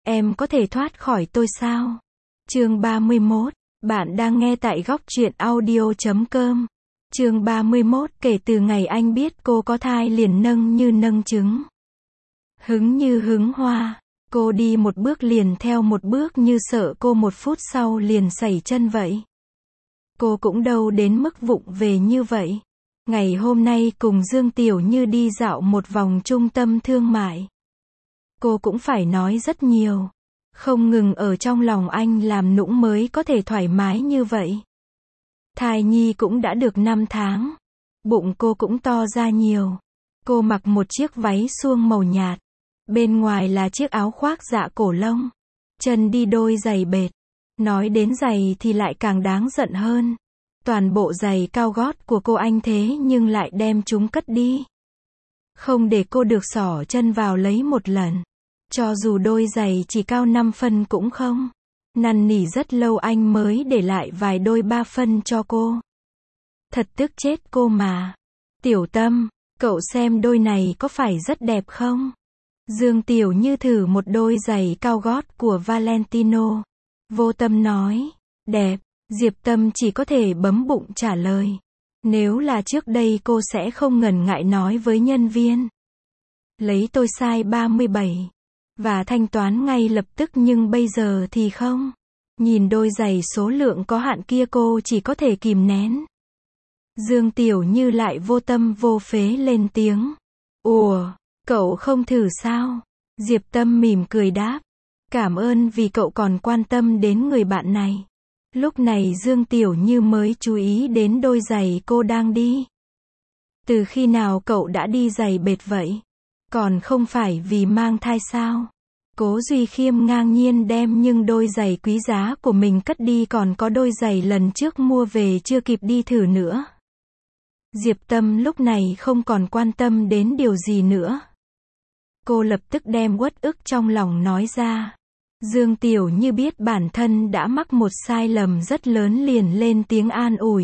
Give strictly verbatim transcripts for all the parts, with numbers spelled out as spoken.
Em có thể thoát khỏi tôi sao? Chương ba mươi mốt. Bạn đang nghe tại góc truyện audio chấm com. Chương ba mươi mốt. Kể từ ngày anh biết cô có thai liền nâng như nâng trứng. Hứng như hứng hoa. Cô đi một bước liền theo một bước như sợ cô một phút sau liền sẩy chân vậy. Cô cũng đâu đến mức vụng về như vậy. Ngày hôm nay cùng Dương Tiểu Như đi dạo một vòng trung tâm thương mại. Cô cũng phải nói rất nhiều. Không ngừng ở trong lòng anh làm nũng mới có thể thoải mái như vậy. Thai nhi cũng đã được năm tháng. Bụng cô cũng to ra nhiều. Cô mặc một chiếc váy suông màu nhạt. Bên ngoài là chiếc áo khoác dạ cổ lông. Chân đi đôi giày bệt. Nói đến giày thì lại càng đáng giận hơn. Toàn bộ giày cao gót của cô anh thế nhưng lại đem chúng cất đi. Không để cô được xỏ chân vào lấy một lần. Cho dù đôi giày chỉ cao năm phân cũng không. Năn nỉ rất lâu anh mới để lại vài đôi ba phân cho cô. Thật tức chết cô mà. Tiểu Tâm, cậu xem đôi này có phải rất đẹp không? Dương Tiểu Như thử một đôi giày cao gót của Valentino. Vô Tâm nói, đẹp. Diệp Tâm chỉ có thể bấm bụng trả lời. Nếu là trước đây cô sẽ không ngần ngại nói với nhân viên. Lấy tôi size ba mươi bảy. Và thanh toán ngay lập tức, nhưng bây giờ thì không. Nhìn đôi giày số lượng có hạn kia cô chỉ có thể kìm nén. Dương Tiểu Như lại vô tâm vô phế lên tiếng. Ủa, cậu không thử sao? Diệp Tâm mỉm cười đáp. Cảm ơn vì cậu còn quan tâm đến người bạn này. Lúc này Dương Tiểu Như mới chú ý đến đôi giày cô đang đi. Từ khi nào cậu đã đi giày bệt vậy? Còn không phải vì mang thai sao? Cố Duy Khiêm ngang nhiên đem nhưng đôi giày quý giá của mình cất đi, còn có đôi giày lần trước mua về chưa kịp đi thử nữa. Diệp Tâm lúc này không còn quan tâm đến điều gì nữa. Cô lập tức đem uất ức trong lòng nói ra. Dương Tiểu Như biết bản thân đã mắc một sai lầm rất lớn liền lên tiếng an ủi.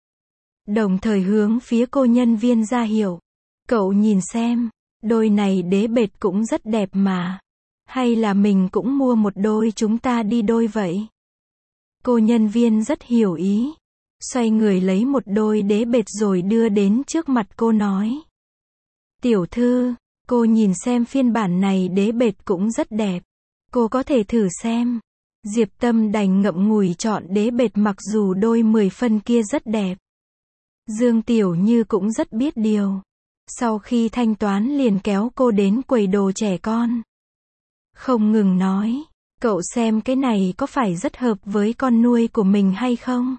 Đồng thời hướng phía cô nhân viên ra hiệu. Cậu nhìn xem, đôi này đế bệt cũng rất đẹp mà. Hay là mình cũng mua một đôi chúng ta đi đôi vậy? Cô nhân viên rất hiểu ý. Xoay người lấy một đôi đế bệt rồi đưa đến trước mặt cô nói. Tiểu thư, cô nhìn xem phiên bản này đế bệt cũng rất đẹp. Cô có thể thử xem. Diệp Tâm đành ngậm ngùi chọn đế bệt mặc dù đôi mười phân kia rất đẹp. Dương Tiểu Như cũng rất biết điều. Sau khi thanh toán liền kéo cô đến quầy đồ trẻ con. Không ngừng nói, cậu xem cái này có phải rất hợp với con nuôi của mình hay không?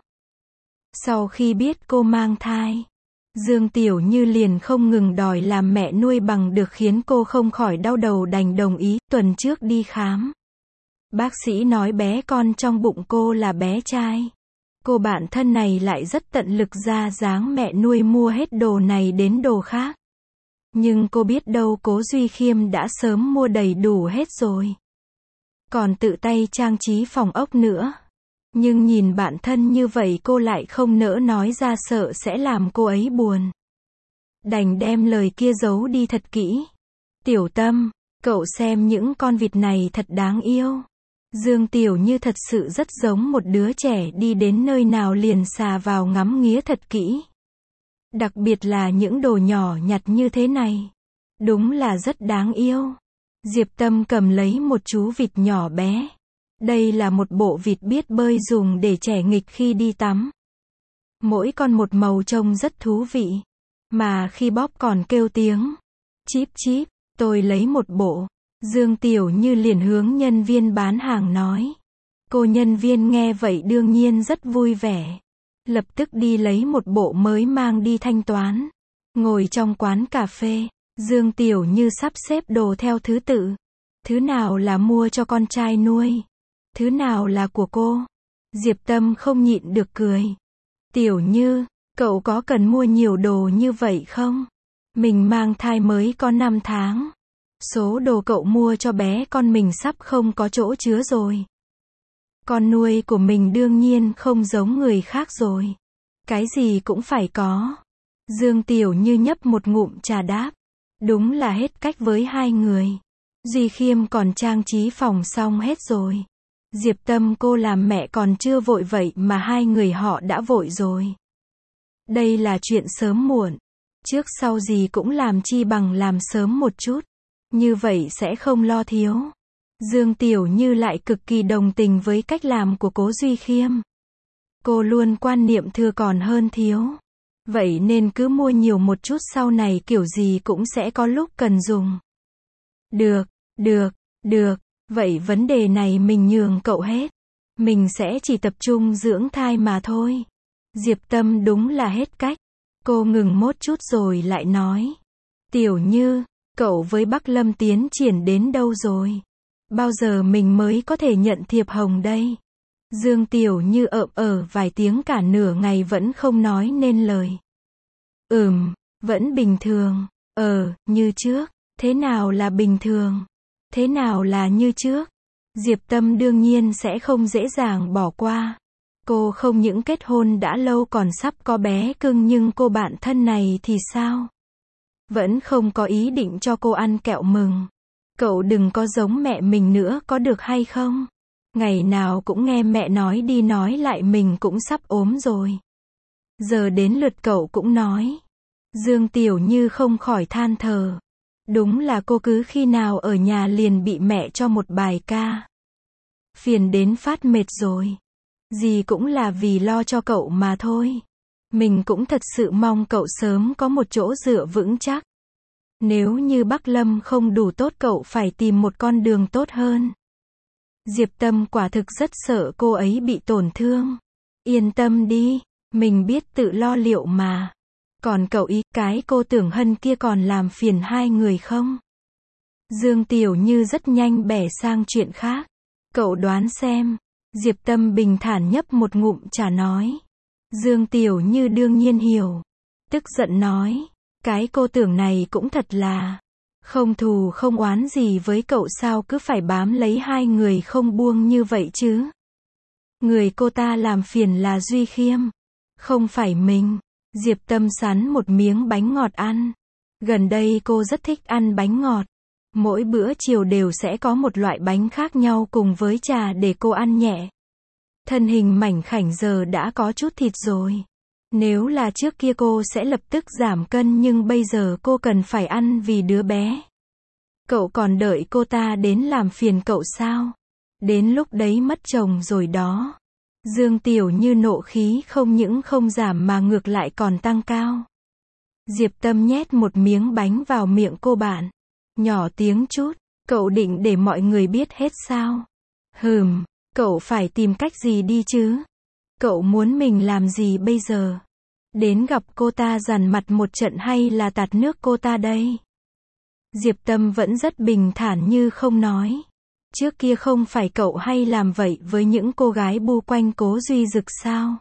Sau khi biết cô mang thai, Dương Tiểu Như liền không ngừng đòi làm mẹ nuôi bằng được khiến cô không khỏi đau đầu đành đồng ý. Tuần trước đi khám, bác sĩ nói bé con trong bụng cô là bé trai. Cô bạn thân này lại rất tận lực ra dáng mẹ nuôi mua hết đồ này đến đồ khác. Nhưng cô biết đâu Cố Duy Khiêm đã sớm mua đầy đủ hết rồi. Còn tự tay trang trí phòng ốc nữa. Nhưng nhìn bạn thân như vậy cô lại không nỡ nói ra sợ sẽ làm cô ấy buồn. Đành đem lời kia giấu đi thật kỹ. Tiểu Tâm, cậu xem những con vịt này thật đáng yêu. Dương Tiểu Như thật sự rất giống một đứa trẻ đi đến nơi nào liền xà vào ngắm nghía thật kỹ. Đặc biệt là những đồ nhỏ nhặt như thế này. Đúng là rất đáng yêu. Diệp Tâm cầm lấy một chú vịt nhỏ bé. Đây là một bộ vịt biết bơi dùng để trẻ nghịch khi đi tắm. Mỗi con một màu trông rất thú vị. Mà khi bóp còn kêu tiếng chíp chíp. Tôi lấy một bộ. Dương Tiểu Như liền hướng nhân viên bán hàng nói. Cô nhân viên nghe vậy đương nhiên rất vui vẻ. Lập tức đi lấy một bộ mới mang đi thanh toán. Ngồi trong quán cà phê, Dương Tiểu Như sắp xếp đồ theo thứ tự. Thứ nào là mua cho con trai nuôi? Thứ nào là của cô? Diệp Tâm không nhịn được cười. Tiểu Như, cậu có cần mua nhiều đồ như vậy không? Mình mang thai mới có năm tháng. Số đồ cậu mua cho bé con mình sắp không có chỗ chứa rồi. Con nuôi của mình đương nhiên không giống người khác rồi. Cái gì cũng phải có. Dương Tiểu Như nhấp một ngụm trà đáp. Đúng là hết cách với hai người. Duy Khiêm còn trang trí phòng xong hết rồi. Diệp Tâm cô làm mẹ còn chưa vội vậy mà hai người họ đã vội rồi. Đây là chuyện sớm muộn. Trước sau gì cũng làm chi bằng làm sớm một chút. Như vậy sẽ không lo thiếu. Dương Tiểu Như lại cực kỳ đồng tình với cách làm của Cố Duy Khiêm. Cô luôn quan niệm thừa còn hơn thiếu. Vậy nên cứ mua nhiều một chút, sau này kiểu gì cũng sẽ có lúc cần dùng. Được, được, được, vậy vấn đề này mình nhường cậu hết. Mình sẽ chỉ tập trung dưỡng thai mà thôi. Diệp Tâm đúng là hết cách. Cô ngừng một chút rồi lại nói. Tiểu Như, cậu với Bắc Lâm tiến triển đến đâu rồi? Bao giờ mình mới có thể nhận thiệp hồng đây? Dương Tiểu Như ợm ở vài tiếng cả nửa ngày vẫn không nói nên lời. Ừm, vẫn bình thường. Ờ, như trước. Thế nào là bình thường? Thế nào là như trước? Diệp Tâm đương nhiên sẽ không dễ dàng bỏ qua. Cô không những kết hôn đã lâu còn sắp có bé cưng, nhưng cô bạn thân này thì sao? Vẫn không có ý định cho cô ăn kẹo mừng. Cậu đừng có giống mẹ mình nữa có được hay không? Ngày nào cũng nghe mẹ nói đi nói lại mình cũng sắp ốm rồi. Giờ đến lượt cậu cũng nói. Dương Tiểu Như không khỏi than thở. Đúng là cô cứ khi nào ở nhà liền bị mẹ cho một bài ca. Phiền đến phát mệt rồi. Gì cũng là vì lo cho cậu mà thôi. Mình cũng thật sự mong cậu sớm có một chỗ dựa vững chắc. Nếu như Bắc Lâm không đủ tốt, cậu phải tìm một con đường tốt hơn. Diệp Tâm quả thực rất sợ cô ấy bị tổn thương. Yên tâm đi, mình biết tự lo liệu mà. Còn cậu ý, cái cô Tưởng Hân kia còn làm phiền hai người không? Dương Tiểu Như rất nhanh bẻ sang chuyện khác. Cậu đoán xem. Diệp Tâm bình thản nhấp một ngụm trà nói. Dương Tiểu Như đương nhiên hiểu. Tức giận nói. Cái cô Tưởng này cũng thật là không thù không oán gì với cậu, sao cứ phải bám lấy hai người không buông như vậy chứ? Người cô ta làm phiền là Duy Khiêm, không phải mình. Diệp Tâm sắn một miếng bánh ngọt ăn. Gần đây cô rất thích ăn bánh ngọt. Mỗi bữa chiều đều sẽ có một loại bánh khác nhau cùng với trà để cô ăn nhẹ. Thân hình mảnh khảnh giờ đã có chút thịt rồi. Nếu là trước kia cô sẽ lập tức giảm cân, nhưng bây giờ cô cần phải ăn vì đứa bé. Cậu còn đợi cô ta đến làm phiền cậu sao? Đến lúc đấy mất chồng rồi đó. Dương Tiểu Như nộ khí không những không giảm mà ngược lại còn tăng cao. Diệp Tâm nhét một miếng bánh vào miệng cô bạn. Nhỏ tiếng chút, cậu định để mọi người biết hết sao? Hừm, cậu phải tìm cách gì đi chứ? Cậu muốn mình làm gì bây giờ? Đến gặp cô ta dằn mặt một trận hay là tạt nước cô ta đây? Diệp Tâm vẫn rất bình thản như không nói. Trước kia không phải cậu hay làm vậy với những cô gái bu quanh Cố Duy Dực sao?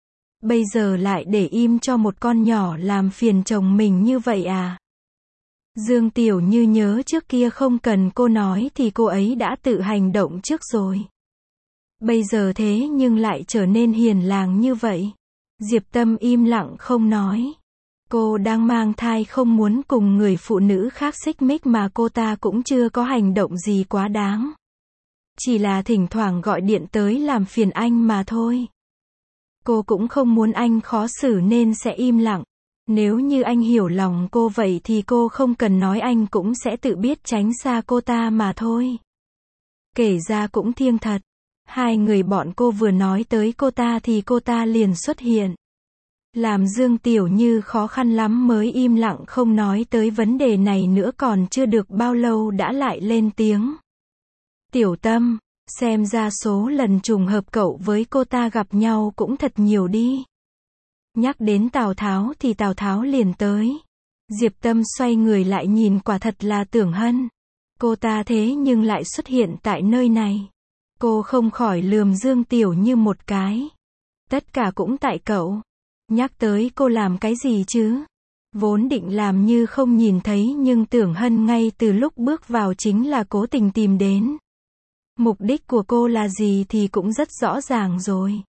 Bây giờ lại để im cho một con nhỏ làm phiền chồng mình như vậy à? Dương Tiểu Như nhớ trước kia không cần cô nói thì cô ấy đã tự hành động trước rồi. Bây giờ thế nhưng lại trở nên hiền làng như vậy. Diệp Tâm im lặng không nói. Cô đang mang thai, không muốn cùng người phụ nữ khác xích mích mà cô ta cũng chưa có hành động gì quá đáng. Chỉ là thỉnh thoảng gọi điện tới làm phiền anh mà thôi. Cô cũng không muốn anh khó xử nên sẽ im lặng. Nếu như anh hiểu lòng cô vậy thì cô không cần nói, anh cũng sẽ tự biết tránh xa cô ta mà thôi. Kể ra cũng thiêng thật. Hai người bọn cô vừa nói tới cô ta thì cô ta liền xuất hiện. Làm Dương Tiểu Như khó khăn lắm mới im lặng không nói tới vấn đề này nữa, còn chưa được bao lâu đã lại lên tiếng. Tiểu Tâm, xem ra số lần trùng hợp cậu với cô ta gặp nhau cũng thật nhiều đi. Nhắc đến Tào Tháo thì Tào Tháo liền tới. Diệp Tâm xoay người lại nhìn, quả thật là Tưởng Hân. Cô ta thế nhưng lại xuất hiện tại nơi này. Cô không khỏi lườm Dương Tiểu Như một cái. Tất cả cũng tại cậu. Nhắc tới cô làm cái gì chứ? Vốn định làm như không nhìn thấy, nhưng Tưởng Hân ngay từ lúc bước vào chính là cố tình tìm đến. Mục đích của cô là gì thì cũng rất rõ ràng rồi.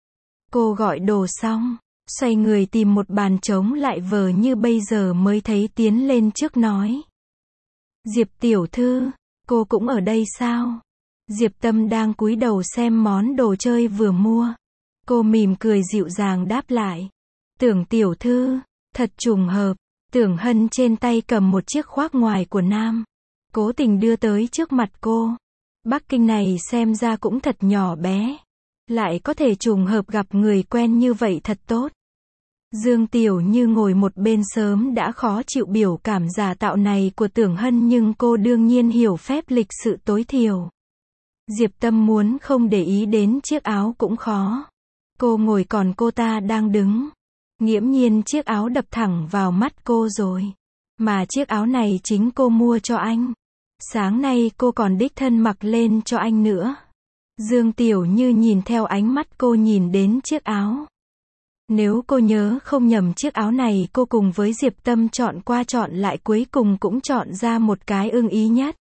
Cô gọi đồ xong, xoay người tìm một bàn trống lại vờ như bây giờ mới thấy tiến lên trước nói. Diệp tiểu thư, Cô cũng ở đây sao? Diệp Tâm đang cúi đầu xem món đồ chơi vừa mua. Cô mỉm cười dịu dàng đáp lại. Tưởng tiểu thư, thật trùng hợp. Tưởng Hân trên tay cầm một chiếc khoác ngoài của nam. Cố tình đưa tới trước mặt cô. Bắc Kinh này xem ra cũng thật nhỏ bé. Lại có thể trùng hợp gặp người quen như vậy thật tốt. Dương Tiểu Như ngồi một bên sớm đã khó chịu biểu cảm giả tạo này của Tưởng Hân, nhưng cô đương nhiên hiểu phép lịch sự tối thiểu. Diệp Tâm muốn không để ý đến chiếc áo cũng khó. Cô ngồi còn cô ta đang đứng. Nghiễm nhiên chiếc áo đập thẳng vào mắt cô rồi. Mà chiếc áo này chính cô mua cho anh. Sáng nay cô còn đích thân mặc lên cho anh nữa. Dương Tiểu Như nhìn theo ánh mắt cô nhìn đến chiếc áo. Nếu cô nhớ không nhầm, chiếc áo này cô cùng với Diệp Tâm chọn qua chọn lại cuối cùng cũng chọn ra một cái ưng ý nhất.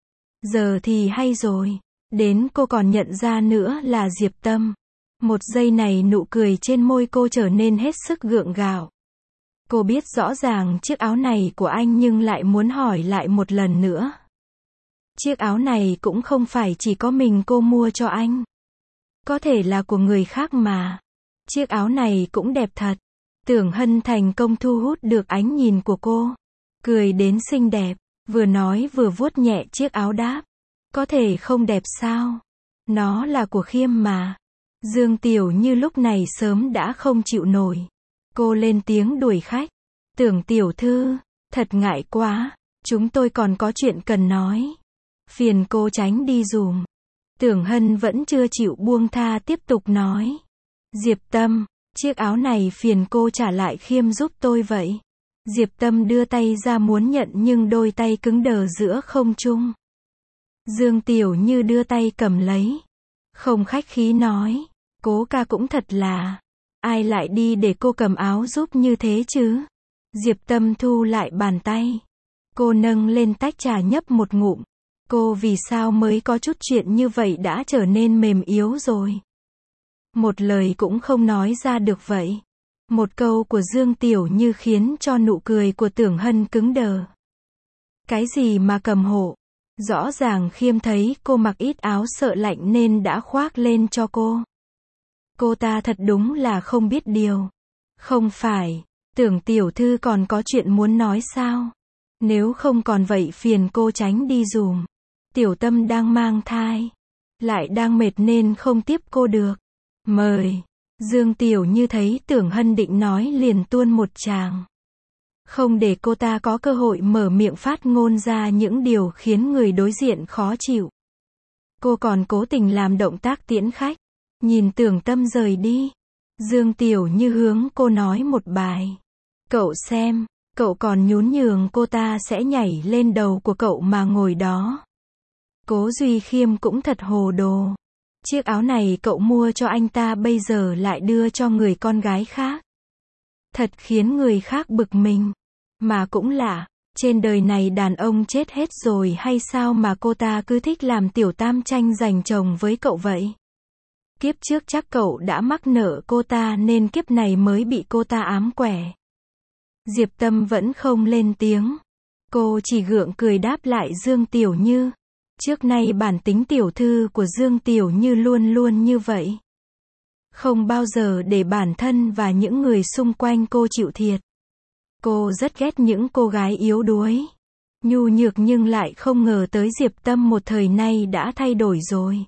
Giờ thì hay rồi. Đến cô còn nhận ra nữa là Diệp Tâm. Một giây này nụ cười trên môi cô trở nên hết sức gượng gạo. Cô biết rõ ràng chiếc áo này của anh nhưng lại muốn hỏi lại một lần nữa. Chiếc áo này cũng không phải chỉ có mình cô mua cho anh. Có thể là của người khác mà. Chiếc áo này cũng đẹp thật. Tưởng Hân thành công thu hút được ánh nhìn của cô. Cười đến xinh đẹp. Vừa nói vừa vuốt nhẹ chiếc áo đáp. Có thể không đẹp sao? Nó là của Khiêm mà. Dương Tiểu Như lúc này sớm đã không chịu nổi. Cô lên tiếng đuổi khách. Tưởng tiểu thư, thật ngại quá. Chúng tôi còn có chuyện cần nói. Phiền cô tránh đi dùm. Tưởng Hân vẫn chưa chịu buông tha tiếp tục nói. Diệp Tâm, chiếc áo này phiền cô trả lại Khiêm giúp tôi vậy. Diệp Tâm đưa tay ra muốn nhận nhưng đôi tay cứng đờ giữa không trung. Dương Tiểu Như đưa tay cầm lấy. Không khách khí nói. Cố ca cũng thật là. Ai lại đi để cô cầm áo giúp như thế chứ? Diệp Tâm thu lại bàn tay. Cô nâng lên tách trà nhấp một ngụm. Cô vì sao mới có chút chuyện như vậy đã trở nên mềm yếu rồi. Một lời cũng không nói ra được vậy. Một câu của Dương Tiểu Như khiến cho nụ cười của Tưởng Hân cứng đờ. Cái gì mà cầm hộ? Rõ ràng Khiêm thấy cô mặc ít áo sợ lạnh nên đã khoác lên cho cô. Cô ta thật đúng là không biết điều. Không phải, Tưởng tiểu thư còn có chuyện muốn nói sao? Nếu không còn vậy phiền cô tránh đi dùm. Tiểu Tâm đang mang thai. Lại đang mệt nên không tiếp cô được. Mời. Dương Tiểu Như thấy Tưởng Hân định nói liền tuôn một tràng. Không để cô ta có cơ hội mở miệng phát ngôn ra những điều khiến người đối diện khó chịu. Cô còn cố tình làm động tác tiễn khách. Nhìn Tưởng Tâm rời đi. Dương Tiểu Như hướng cô nói một bài. Cậu xem, cậu còn nhún nhường cô ta sẽ nhảy lên đầu của cậu mà ngồi đó. Cố Duy Khiêm cũng thật hồ đồ. Chiếc áo này cậu mua cho anh ta bây giờ lại đưa cho người con gái khác. Thật khiến người khác bực mình. Mà cũng lạ, trên đời này đàn ông chết hết rồi hay sao mà cô ta cứ thích làm tiểu tam tranh giành chồng với cậu vậy? Kiếp trước chắc cậu đã mắc nợ cô ta nên kiếp này mới bị cô ta ám quẻ. Diệp Tâm vẫn không lên tiếng. Cô chỉ gượng cười đáp lại Dương Tiểu Như. Trước nay bản tính tiểu thư của Dương Tiểu Như luôn luôn như vậy. Không bao giờ để bản thân và những người xung quanh cô chịu thiệt. Cô rất ghét những cô gái yếu đuối, nhu nhược nhưng lại không ngờ tới Diệp Tâm một thời nay đã thay đổi rồi.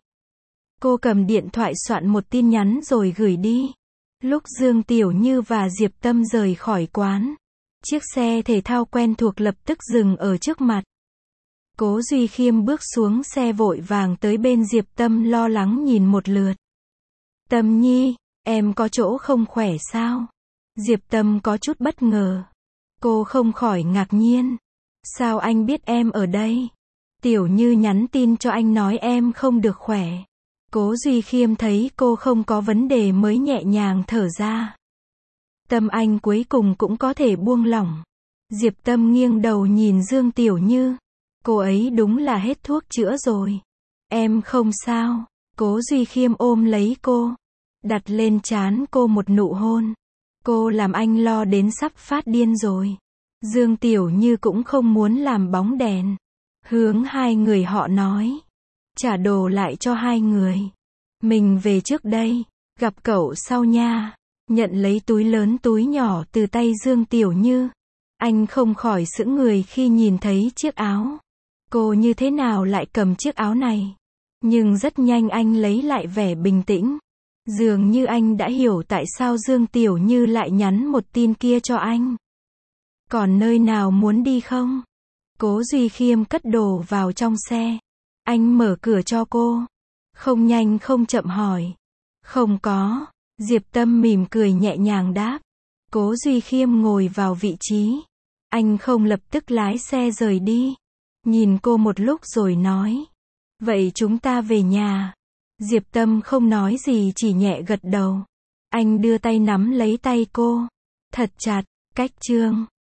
Cô cầm điện thoại soạn một tin nhắn rồi gửi đi. Lúc Dương Tiểu Như và Diệp Tâm rời khỏi quán, chiếc xe thể thao quen thuộc lập tức dừng ở trước mặt. Cố Duy Khiêm bước xuống xe vội vàng tới bên Diệp Tâm lo lắng nhìn một lượt. Tâm Nhi, em có chỗ không khỏe sao? Diệp Tâm có chút bất ngờ. Cô không khỏi ngạc nhiên. Sao anh biết em ở đây? Tiểu Như nhắn tin cho anh nói em không được khỏe. Cố Duy Khiêm thấy cô không có vấn đề mới nhẹ nhàng thở ra. Tâm anh cuối cùng cũng có thể buông lỏng. Diệp Tâm nghiêng đầu nhìn Dương Tiểu Như. Cô ấy đúng là hết thuốc chữa rồi. Em không sao. Cố Duy Khiêm ôm lấy cô, đặt lên trán cô một nụ hôn. Cô làm anh lo đến sắp phát điên rồi. Dương Tiểu Như cũng không muốn làm bóng đèn. hướng hai người họ nói. Trả đồ lại cho hai người. Mình về trước đây, gặp cậu sau nha. Nhận lấy túi lớn túi nhỏ từ tay Dương Tiểu Như. Anh không khỏi sững người khi nhìn thấy chiếc áo. Cô như thế nào lại cầm chiếc áo này? Nhưng rất nhanh anh lấy lại vẻ bình tĩnh. Dường như anh đã hiểu tại sao Dương Tiểu Như lại nhắn một tin kia cho anh. Còn nơi nào muốn đi không? Cố Duy Khiêm cất đồ vào trong xe. Anh mở cửa cho cô. Không nhanh không chậm hỏi. Không có. Diệp Tâm mỉm cười nhẹ nhàng đáp. Cố Duy Khiêm ngồi vào vị trí. Anh không lập tức lái xe rời đi. Nhìn cô một lúc rồi nói. Vậy chúng ta về nhà. Diệp Tâm không nói gì chỉ nhẹ gật đầu. Anh đưa tay nắm lấy tay cô. Thật chặt. Cách chương